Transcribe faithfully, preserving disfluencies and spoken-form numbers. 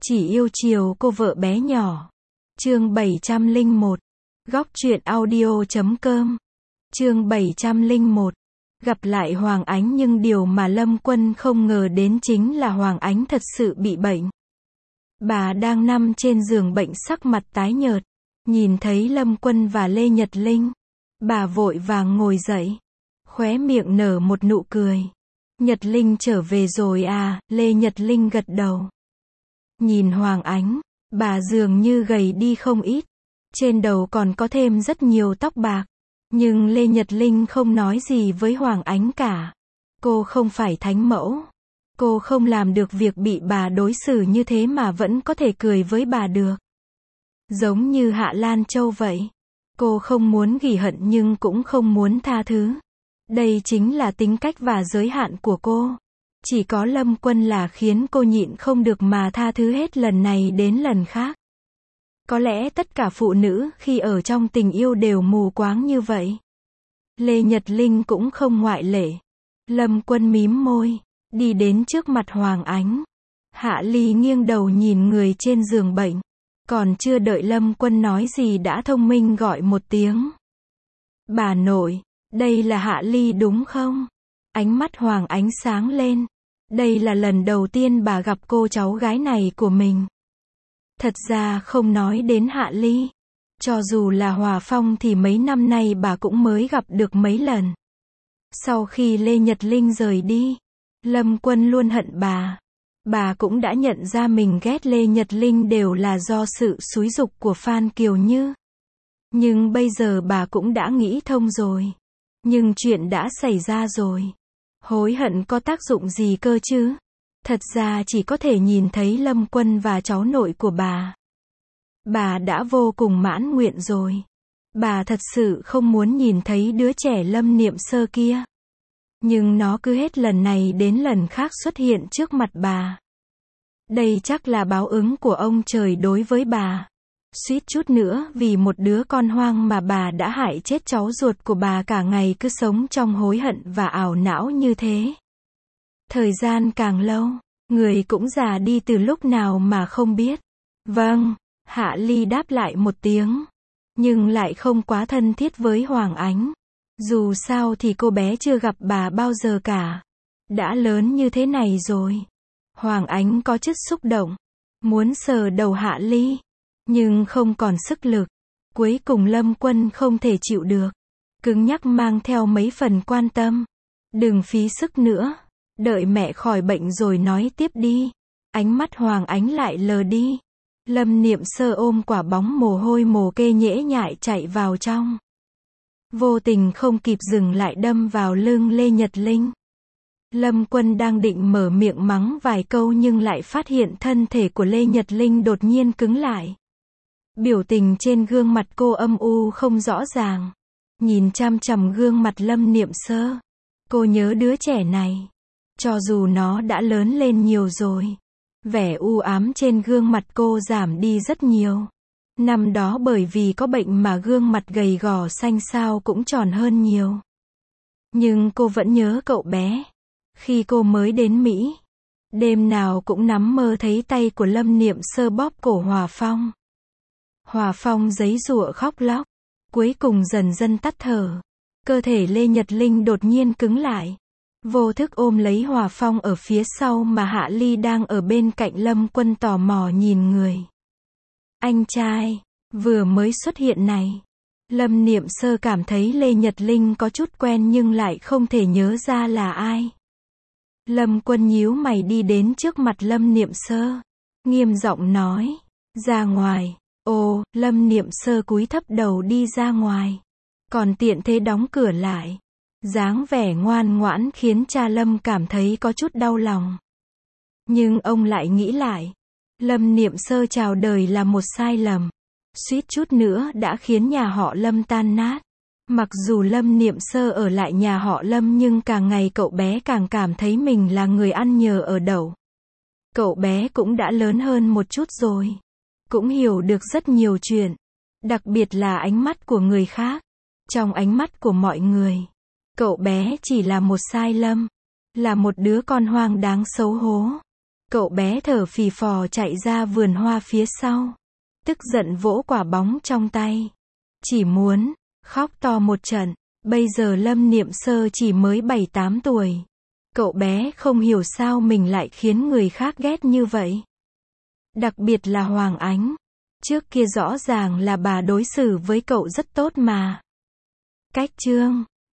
Chỉ yêu chiều cô vợ bé nhỏ. Chương bảy trăm lẻ một. Góc truyện audio chấm com. Chương bảy trăm lẻ một. Gặp lại Hoàng Ánh, nhưng điều mà Lâm Quân không ngờ đến chính là Hoàng Ánh thật sự bị bệnh. Bà đang nằm trên giường bệnh, sắc mặt tái nhợt. Nhìn thấy Lâm Quân và Lê Nhật Linh, bà vội vàng ngồi dậy, khóe miệng nở một nụ cười. Nhật Linh trở về rồi à? Lê Nhật Linh gật đầu. Nhìn Hoàng Ánh, bà dường như gầy đi không ít. Trên đầu còn có thêm rất nhiều tóc bạc. Nhưng Lê Nhật Linh không nói gì với Hoàng Ánh cả. Cô không phải thánh mẫu. Cô không làm được việc bị bà đối xử như thế mà vẫn có thể cười với bà được. Giống như Hạ Lan Châu vậy. Cô không muốn ghi hận nhưng cũng không muốn tha thứ. Đây chính là tính cách và giới hạn của cô. Chỉ có Lâm Quân là khiến cô nhịn không được mà tha thứ hết lần này đến lần khác. Có lẽ tất cả phụ nữ khi ở trong tình yêu đều mù quáng như vậy. Lê Nhật Linh cũng không ngoại lệ. Lâm Quân mím môi, đi đến trước mặt Hoàng Ánh. Hạ Ly nghiêng đầu nhìn người trên giường bệnh. Còn chưa đợi Lâm Quân nói gì đã thông minh gọi một tiếng. Bà nội, đây là Hạ Ly đúng không? Ánh mắt Hoàng Ánh sáng lên. Đây là lần đầu tiên bà gặp cô cháu gái này của mình. Thật ra không nói đến Hạ Ly, cho dù là Hòa Phong thì mấy năm nay bà cũng mới gặp được mấy lần. Sau khi Lê Nhật Linh rời đi, Lâm Quân luôn hận bà. Bà cũng đã nhận ra mình ghét Lê Nhật Linh đều là do sự xúi giục của Phan Kiều Như. Nhưng bây giờ bà cũng đã nghĩ thông rồi. Nhưng chuyện đã xảy ra rồi. Hối hận có tác dụng gì cơ chứ? Thật ra chỉ có thể nhìn thấy Lâm Quân và cháu nội của bà. Bà đã vô cùng mãn nguyện rồi. Bà thật sự không muốn nhìn thấy đứa trẻ Lâm Niệm Sơ kia. Nhưng nó cứ hết lần này đến lần khác xuất hiện trước mặt bà. Đây chắc là báo ứng của ông trời đối với bà. Suýt chút nữa vì một đứa con hoang mà bà đã hại chết cháu ruột của bà, cả ngày cứ sống trong hối hận và ảo não như thế. Thời gian càng lâu, người cũng già đi từ lúc nào mà không biết. Vâng, Hạ Ly đáp lại một tiếng. Nhưng lại không quá thân thiết với Hoàng Ánh. Dù sao thì cô bé chưa gặp bà bao giờ cả. Đã lớn như thế này rồi. Hoàng Ánh có chút xúc động. Muốn sờ đầu Hạ Ly. Nhưng không còn sức lực. Cuối cùng Lâm Quân không thể chịu được. Cứng nhắc mang theo mấy phần quan tâm. Đừng phí sức nữa. Đợi mẹ khỏi bệnh rồi nói tiếp đi. Ánh mắt Hoàng Ánh lại lờ đi. Lâm Niệm Sơ ôm quả bóng mồ hôi mồ kê nhễ nhại chạy vào trong. Vô tình không kịp dừng lại đâm vào lưng Lê Nhật Linh. Lâm Quân đang định mở miệng mắng vài câu nhưng lại phát hiện thân thể của Lê Nhật Linh đột nhiên cứng lại. Biểu tình trên gương mặt cô âm u không rõ ràng. Nhìn chăm chằm gương mặt Lâm Niệm Sơ. Cô nhớ đứa trẻ này. Cho dù nó đã lớn lên nhiều rồi. Vẻ u ám trên gương mặt cô giảm đi rất nhiều. Năm đó bởi vì có bệnh mà gương mặt gầy gò xanh xao cũng tròn hơn nhiều. Nhưng cô vẫn nhớ cậu bé. Khi cô mới đến Mỹ, đêm nào cũng nắm mơ thấy tay của Lâm Niệm Sơ bóp cổ Hòa Phong. Hòa Phong giãy giụa khóc lóc, cuối cùng dần dần tắt thở. Cơ thể Lê Nhật Linh đột nhiên cứng lại. Vô thức ôm lấy Hòa Phong ở phía sau mà Hạ Ly đang ở bên cạnh Lâm Quân tò mò nhìn người. Anh trai, vừa mới xuất hiện này. Lâm Niệm Sơ cảm thấy Lê Nhật Linh có chút quen nhưng lại không thể nhớ ra là ai. Lâm Quân nhíu mày đi đến trước mặt Lâm Niệm Sơ. Nghiêm giọng nói, ra ngoài. Ồ, Lâm Niệm Sơ cúi thấp đầu đi ra ngoài. Còn tiện thế đóng cửa lại. Dáng vẻ ngoan ngoãn khiến cha Lâm cảm thấy có chút đau lòng. Nhưng ông lại nghĩ lại. Lâm Niệm Sơ chào đời là một sai lầm. Suýt chút nữa đã khiến nhà họ Lâm tan nát. Mặc dù Lâm Niệm Sơ ở lại nhà họ Lâm nhưng càng ngày cậu bé càng cảm thấy mình là người ăn nhờ ở đậu. Cậu bé cũng đã lớn hơn một chút rồi. Cũng hiểu được rất nhiều chuyện. Đặc biệt là ánh mắt của người khác. Trong ánh mắt của mọi người, cậu bé chỉ là một sai lầm. Là một đứa con hoang đáng xấu hổ. Cậu bé thở phì phò chạy ra vườn hoa phía sau. Tức giận vỗ quả bóng trong tay. Chỉ muốn khóc to một trận. Bây giờ Lâm Niệm Sơ chỉ mới bảy tám tuổi. Cậu bé không hiểu sao mình lại khiến người khác ghét như vậy. Đặc biệt là Hoàng Ánh. Trước kia rõ ràng là bà đối xử với cậu rất tốt mà. Cách chương